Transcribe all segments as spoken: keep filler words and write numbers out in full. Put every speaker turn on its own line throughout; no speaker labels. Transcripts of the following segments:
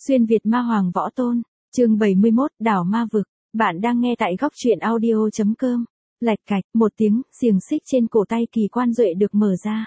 Xuyên Việt ma hoàng võ tôn, chương bảy mươi mốt, đảo ma vực. Bạn đang nghe tại góc truyện audio chấm com. Lạch cạch, một tiếng, xiềng xích trên cổ tay Kỳ Quan Duệ được mở ra.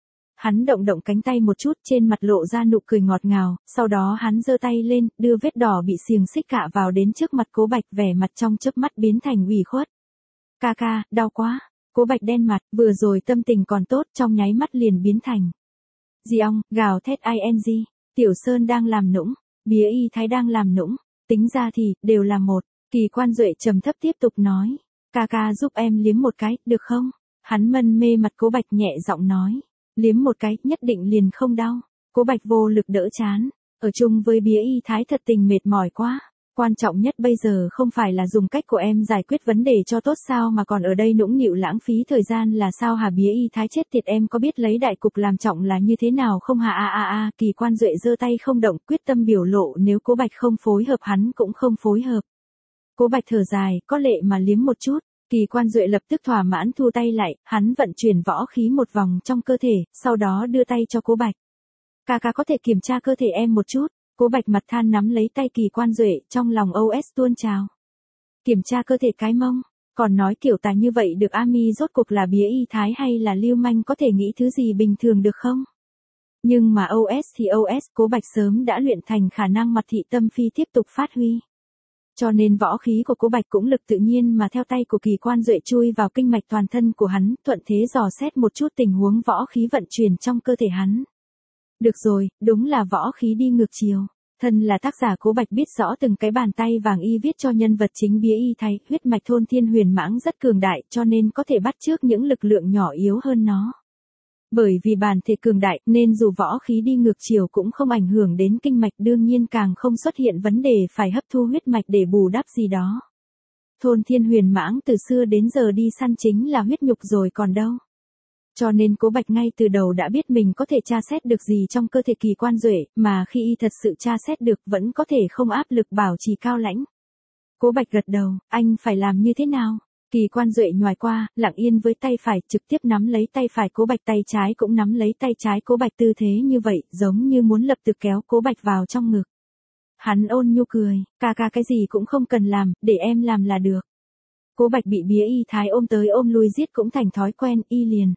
Hắn động động cánh tay một chút, trên mặt lộ ra nụ cười ngọt ngào, sau đó hắn giơ tay lên, đưa vết đỏ bị xiềng xích cạ vào đến trước mặt Cố Bạch, vẻ mặt trong chớp mắt biến thành ủy khuất. Ca ca, đau quá. Cố Bạch đen mặt, vừa rồi tâm tình còn tốt, trong nháy mắt liền biến thành Di ong, gào thét ing. Tiểu Sơn đang làm nũng, Bía Y Thái đang làm nũng, tính ra thì, đều là một. Kỳ Quan Duệ trầm thấp tiếp tục nói, ca ca giúp em liếm một cái, được không? Hắn mân mê mặt Cố Bạch nhẹ giọng nói, liếm một cái, nhất định liền không đau. Cố Bạch vô lực đỡ chán, ở chung với Bía Y Thái thật tình mệt mỏi quá. Quan trọng nhất bây giờ không phải là dùng cách của em giải quyết vấn đề cho tốt sao mà còn ở đây nũng nịu lãng phí thời gian là sao hả? Bía Y Thái chết tiệt, em có biết lấy đại cục làm trọng là như thế nào không hả? A a a, Kỳ Quan Duệ giơ tay không động, quyết tâm biểu lộ nếu Cố Bạch không phối hợp hắn cũng không phối hợp. Cố Bạch thở dài, có lệ mà liếm một chút. Kỳ Quan Duệ lập tức thỏa mãn thu tay lại, hắn vận chuyển võ khí một vòng trong cơ thể, sau đó đưa tay cho Cố Bạch. Ca ca có thể kiểm tra cơ thể em một chút. Cố Bạch mặt than nắm lấy tay Kỳ Quan Duệ, trong lòng ô ét tuôn trào. Kiểm tra cơ thể cái mông, còn nói kiểu tài như vậy được a mi, rốt cuộc là Bía Y Thái hay là lưu manh, có thể nghĩ thứ gì bình thường được không? Nhưng mà ô ét thì ô ét, Cố Bạch sớm đã luyện thành khả năng mặt thị tâm phi tiếp tục phát huy. Cho nên võ khí của Cố Bạch cũng lực tự nhiên mà theo tay của Kỳ Quan Duệ chui vào kinh mạch toàn thân của hắn, thuận thế dò xét một chút tình huống võ khí vận chuyển trong cơ thể hắn. Được rồi, đúng là võ khí đi ngược chiều. Thân là tác giả Cố Bạch biết rõ từng cái bàn tay vàng y viết cho nhân vật chính Bía Y Thái, huyết mạch thôn thiên huyền mãng rất cường đại cho nên có thể bắt chước những lực lượng nhỏ yếu hơn nó. Bởi vì bản thể cường đại nên dù võ khí đi ngược chiều cũng không ảnh hưởng đến kinh mạch, đương nhiên càng không xuất hiện vấn đề phải hấp thu huyết mạch để bù đắp gì đó. Thôn thiên huyền mãng từ xưa đến giờ đi săn chính là huyết nhục rồi còn đâu. Cho nên Cố Bạch ngay từ đầu đã biết mình có thể tra xét được gì trong cơ thể Kỳ Quan Duệ, mà khi y thật sự tra xét được vẫn có thể không áp lực bảo trì cao lãnh. Cố Bạch gật đầu, anh phải làm như thế nào? Kỳ Quan Duệ nhoài qua, lặng yên với tay phải, trực tiếp nắm lấy tay phải Cố Bạch, tay trái cũng nắm lấy tay trái Cố Bạch, tư thế như vậy, giống như muốn lập tức kéo Cố Bạch vào trong ngực. Hắn ôn nhu cười, ca ca cái gì cũng không cần làm, để em làm là được. Cố Bạch bị Bía Y Thái ôm tới ôm lui giết cũng thành thói quen, y liền.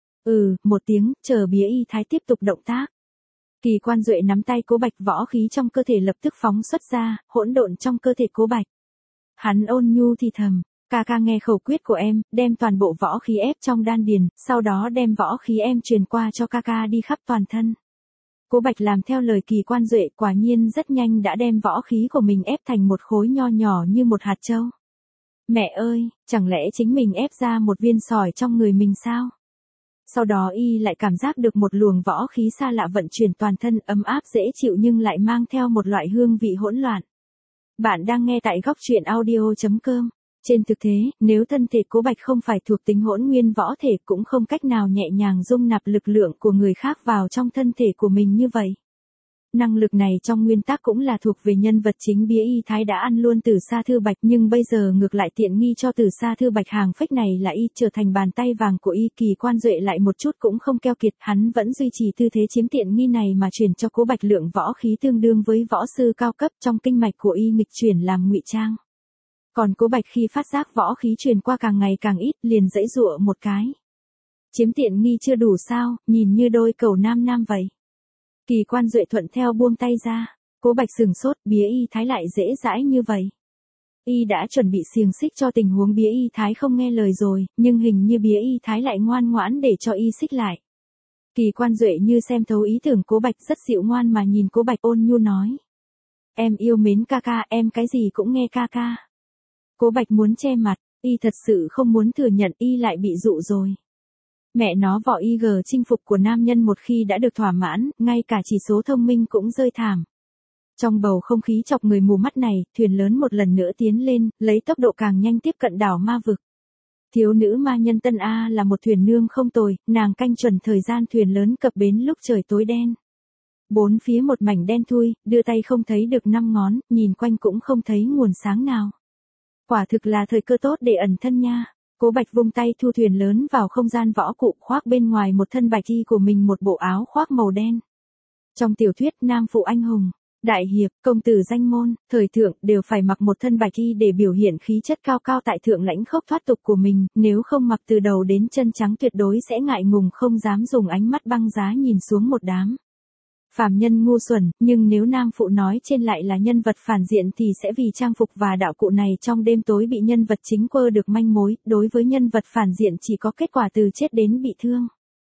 Ừ, một tiếng, chờ Bía Y Thái tiếp tục động tác. Kỳ Quan Duệ nắm tay Cố Bạch, võ khí trong cơ thể lập tức phóng xuất ra, hỗn độn trong cơ thể Cố Bạch. Hắn ôn nhu thì thầm, ca ca nghe khẩu quyết của em, đem toàn bộ võ khí ép trong đan điền, sau đó đem võ khí em truyền qua cho ca ca đi khắp toàn thân. Cố Bạch làm theo lời Kỳ Quan Duệ, quả nhiên rất nhanh đã đem võ khí của mình ép thành một khối nho nhỏ như một hạt châu. Mẹ ơi, chẳng lẽ chính mình ép ra một viên sỏi trong người mình sao? Sau đó y lại cảm giác được một luồng võ khí xa lạ vận chuyển toàn thân, ấm áp dễ chịu nhưng lại mang theo một loại hương vị hỗn loạn. Bạn đang nghe tại góc truyện audio chấm com. Trên thực tế, nếu thân thể Cố Bạch không phải thuộc tính hỗn nguyên võ thể cũng không cách nào nhẹ nhàng dung nạp lực lượng của người khác vào trong thân thể của mình như vậy. Năng lực này trong nguyên tắc cũng là thuộc về nhân vật chính Bía Y Thái đã ăn luôn Tử Sa Thư Bạch, nhưng bây giờ ngược lại tiện nghi cho Tử Sa Thư Bạch, hàng phách này là y, trở thành bàn tay vàng của y. Kỳ Quan Duệ lại một chút cũng không keo kiệt, hắn vẫn duy trì tư thế chiếm tiện nghi này mà truyền cho Cố Bạch lượng võ khí tương đương với võ sư cao cấp trong kinh mạch của y, nghịch chuyển làm ngụy trang. Còn Cố Bạch khi phát giác võ khí truyền qua càng ngày càng ít, liền giãy giụa một cái. Chiếm tiện nghi chưa đủ sao, nhìn như đôi cầu nam nam vậy. Kỳ Quan Duệ thuận theo buông tay ra, Cố Bạch sừng sốt, Bía Y Thái lại dễ dãi như vậy. Y đã chuẩn bị xiềng xích cho tình huống Bía Y Thái không nghe lời rồi, nhưng hình như Bía Y Thái lại ngoan ngoãn để cho y xích lại. Kỳ Quan Duệ như xem thấu ý tưởng Cố Bạch, rất dịu ngoan mà nhìn Cố Bạch ôn nhu nói. Em yêu mến ca ca, em cái gì cũng nghe ca ca. Cố Bạch muốn che mặt, y thật sự không muốn thừa nhận y lại bị dụ rồi. Mẹ nó, vỏ i giê chinh phục của nam nhân một khi đã được thỏa mãn, ngay cả chỉ số thông minh cũng rơi thảm. Trong bầu không khí chọc người mù mắt này, thuyền lớn một lần nữa tiến lên, lấy tốc độ càng nhanh tiếp cận đảo ma vực. Thiếu nữ ma nhân Tân A là một thuyền nương không tồi, nàng canh chuẩn thời gian thuyền lớn cập bến lúc trời tối đen. Bốn phía một mảnh đen thui, đưa tay không thấy được năm ngón, nhìn quanh cũng không thấy nguồn sáng nào. Quả thực là thời cơ tốt để ẩn thân nha. Cố Bạch vung tay thu thuyền lớn vào không gian võ cụ, khoác bên ngoài một thân bạch y của mình một bộ áo khoác màu đen. Trong tiểu thuyết nam phụ anh hùng, Đại hiệp, công tử danh môn, thời thượng đều phải mặc một thân bạch y để biểu hiện khí chất cao cao tại thượng lãnh khốc thoát tục của mình, nếu không mặc từ đầu đến chân trắng tuyệt đối sẽ ngại ngùng không dám dùng ánh mắt băng giá nhìn xuống một đám phàm nhân ngu xuẩn, nhưng nếu nam phụ nói trên lại là nhân vật phản diện thì sẽ vì trang phục và đạo cụ này trong đêm tối bị nhân vật chính quơ được manh mối, đối với nhân vật phản diện chỉ có kết quả từ chết đến bị thương.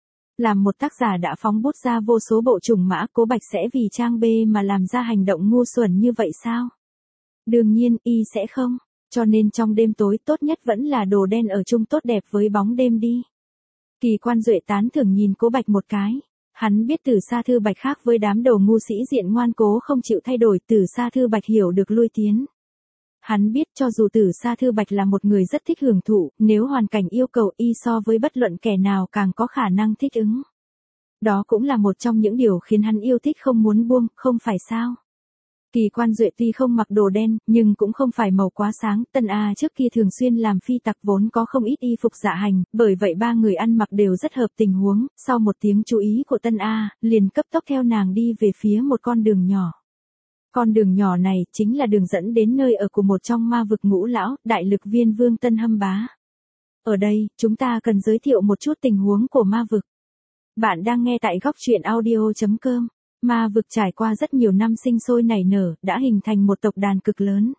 Làm một tác giả đã phóng bút ra vô số bộ trùng mã, Cố Bạch sẽ vì trang bê mà làm ra hành động ngu xuẩn như vậy sao? Đương nhiên, y sẽ không, cho nên trong đêm tối tốt nhất vẫn là đồ đen ở chung tốt đẹp với bóng đêm đi. Kỳ Quan Duệ tán thưởng nhìn Cố Bạch một cái. Hắn biết Tử Sa Thư Bạch khác với đám đầu ngu sĩ diện ngoan cố không chịu thay đổi, Tử Sa Thư Bạch hiểu được lui tiến. Hắn biết cho dù Tử Sa Thư Bạch là một người rất thích hưởng thụ, nếu hoàn cảnh yêu cầu y so với bất luận kẻ nào càng có khả năng thích ứng. Đó cũng là một trong những điều khiến hắn yêu thích không muốn buông, không phải sao? Kỳ Quan Duệ tuy không mặc đồ đen, nhưng cũng không phải màu quá sáng, Tân A trước kia thường xuyên làm phi tặc vốn có không ít y phục dạ hành, bởi vậy ba người ăn mặc đều rất hợp tình huống, sau một tiếng chú ý của Tân A, liền cấp tốc theo nàng đi về phía một con đường nhỏ. Con đường nhỏ này chính là đường dẫn đến nơi ở của một trong ma vực ngũ lão, Đại Lực Viên Vương Tân Hâm Bá. Ở đây, chúng ta cần giới thiệu một chút tình huống của ma vực. Bạn đang nghe tại góc truyện audio chấm com. Ma vực trải qua rất nhiều năm sinh sôi nảy nở, đã hình thành một tộc đàn cực lớn.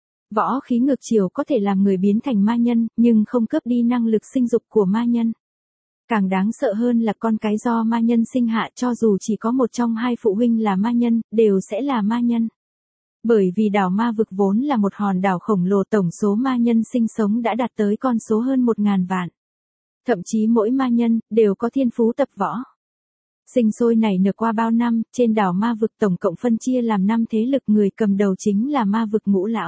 Võ khí ngược chiều có thể làm người biến thành ma nhân, nhưng không cướp đi năng lực sinh dục của ma nhân. Càng đáng sợ hơn là con cái do ma nhân sinh hạ, cho dù chỉ có một trong hai phụ huynh là ma nhân, đều sẽ là ma nhân. Bởi vì đảo ma vực vốn là một hòn đảo khổng lồ, tổng số ma nhân sinh sống đã đạt tới con số hơn một ngàn vạn. Thậm chí mỗi ma nhân đều có thiên phú tập võ. Sinh sôi nảy nở qua bao năm, trên đảo ma vực tổng cộng phân chia làm năm thế lực, người cầm đầu chính là ma vực ngũ lão.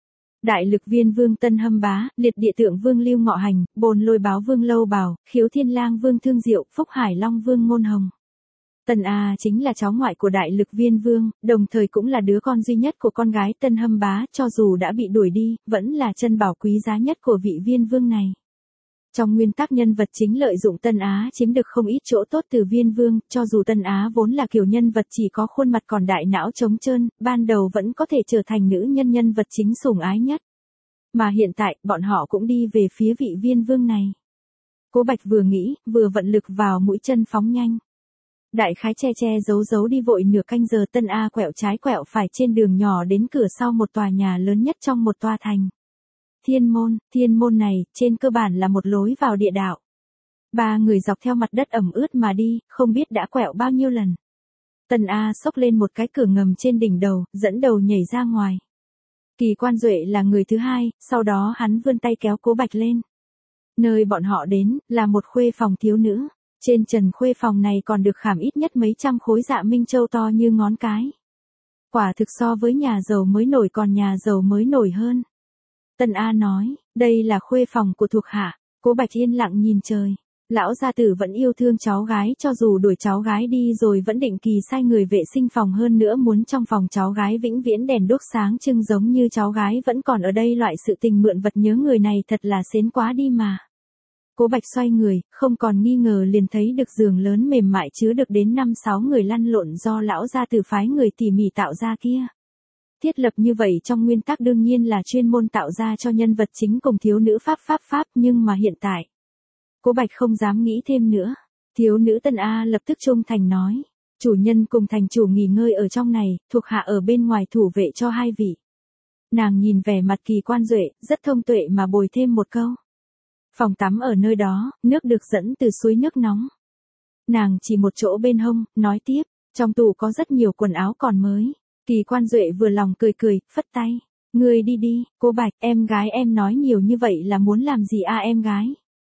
Đại Lực Viên Vương Tân Hâm Bá, Liệt Địa Tượng Vương Lưu Ngọ Hành, Bồn Lôi Báo Vương Lâu Bào, Khiếu Thiên Lang Vương Thương Diệu, Phúc Hải Long Vương Ngôn Hồng. Tân A chính là cháu ngoại của Đại Lực Viên Vương, đồng thời cũng là đứa con duy nhất của con gái Tân Hâm Bá, cho dù đã bị đuổi đi, vẫn là chân bảo quý giá nhất của vị Viên Vương này. Trong nguyên tắc nhân vật chính lợi dụng Tân Á chiếm được không ít chỗ tốt từ Viên Vương, cho dù Tân Á vốn là kiểu nhân vật chỉ có khuôn mặt còn đại não trống trơn, ban đầu vẫn có thể trở thành nữ nhân nhân vật chính sủng ái nhất. Mà hiện tại, bọn họ cũng đi về phía vị Viên Vương này. Cố Bạch vừa nghĩ, vừa vận lực vào mũi chân phóng nhanh. Đại khái che che giấu giấu đi vội nửa canh giờ, Tân A quẹo trái quẹo phải trên đường nhỏ đến cửa sau một tòa nhà lớn nhất trong một tòa thành. Thiên môn, thiên môn này, trên cơ bản là một lối vào địa đạo. Ba người dọc theo mặt đất ẩm ướt mà đi, không biết đã quẹo bao nhiêu lần. Tân A xốc lên một cái cửa ngầm trên đỉnh đầu, dẫn đầu nhảy ra ngoài. Kỳ Quan Duệ là người thứ hai, sau đó hắn vươn tay kéo Cố Bạch lên. Nơi bọn họ đến, là một khuê phòng thiếu nữ. Trên trần khuê phòng này còn được khảm ít nhất mấy trăm khối dạ minh châu to như ngón cái. Quả thực so với nhà giàu mới nổi còn nhà giàu mới nổi hơn. Tân A nói, đây là khuê phòng của thuộc hạ. Cố Bạch yên lặng nhìn trời. Lão gia tử vẫn yêu thương cháu gái, cho dù đuổi cháu gái đi rồi vẫn định kỳ sai người vệ sinh phòng, hơn nữa muốn trong phòng cháu gái vĩnh viễn đèn đuốc sáng trưng giống như cháu gái vẫn còn ở đây. Loại sự tình mượn vật nhớ người này thật là xến quá đi mà. Cố Bạch xoay người, không còn nghi ngờ liền thấy được giường lớn mềm mại chứa được đến năm sáu người lăn lộn do lão gia tử phái người tỉ mỉ tạo ra kia. Thiết lập như vậy trong nguyên tắc đương nhiên là chuyên môn tạo ra cho nhân vật chính cùng thiếu nữ pháp pháp pháp, nhưng mà hiện tại, Cố Bạch không dám nghĩ thêm nữa. Thiếu nữ Tân A lập tức trung thành nói, chủ nhân cùng thành chủ nghỉ ngơi ở trong này, thuộc hạ ở bên ngoài thủ vệ cho hai vị. Nàng nhìn vẻ mặt Kỳ Quan Duệ, rất thông tuệ mà bồi thêm một câu. Phòng tắm ở nơi đó, nước được dẫn từ suối nước nóng. Nàng chỉ một chỗ bên hông, nói tiếp, trong tủ có rất nhiều quần áo còn mới. Kỳ Quan Duệ vừa lòng cười cười, phất tay. Ngươi đi đi, Cố Bạch, em gái em nói nhiều như vậy là muốn làm gì à em gái?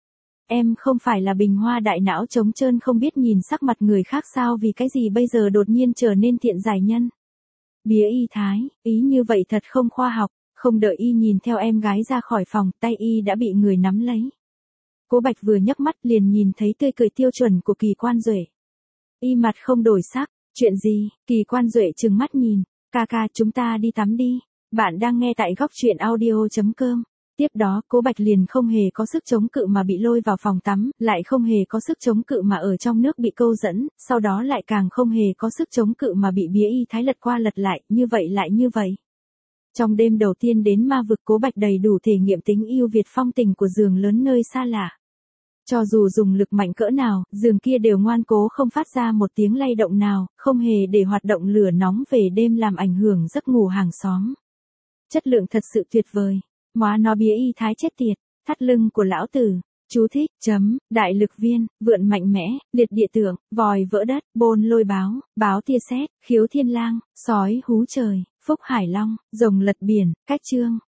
Em không phải là bình hoa đại não trống trơn không biết nhìn sắc mặt người khác sao, vì cái gì bây giờ đột nhiên trở nên thiện giải nhân? Bía y thái, ý như vậy thật không khoa học, không đợi y nhìn theo em gái ra khỏi phòng, tay y đã bị người nắm lấy. Cố Bạch vừa nhấc mắt liền nhìn thấy tươi cười tiêu chuẩn của Kỳ Quan Duệ. Y mặt không đổi sắc, chuyện gì? Kỳ Quan Duệ trừng mắt nhìn, ca ca chúng ta đi tắm đi. Bạn đang nghe tại góc truyện audio chấm com. Tiếp đó, Cố Bạch liền không hề có sức chống cự mà bị lôi vào phòng tắm, lại không hề có sức chống cự mà ở trong nước bị câu dẫn, sau đó lại càng không hề có sức chống cự mà bị bía y thái lật qua lật lại, như vậy lại như vậy. Trong đêm đầu tiên đến ma vực, Cố Bạch đầy đủ thể nghiệm tính yêu Việt phong tình của giường lớn nơi xa lạ. Cho dù dùng lực mạnh cỡ nào, giường kia đều ngoan cố không phát ra một tiếng lay động nào, không hề để hoạt động lửa nóng về đêm làm ảnh hưởng giấc ngủ hàng xóm. Chất lượng thật sự tuyệt vời. Móa nó bía y thái chết tiệt, thắt lưng của lão tử. Chú thích, chấm, đại lực viên, vượn mạnh mẽ, liệt địa tượng, vòi vỡ đất, bôn lôi báo, báo tia sét, khiếu thiên lang, sói hú trời, phúc hải long, rồng lật biển, cách chương.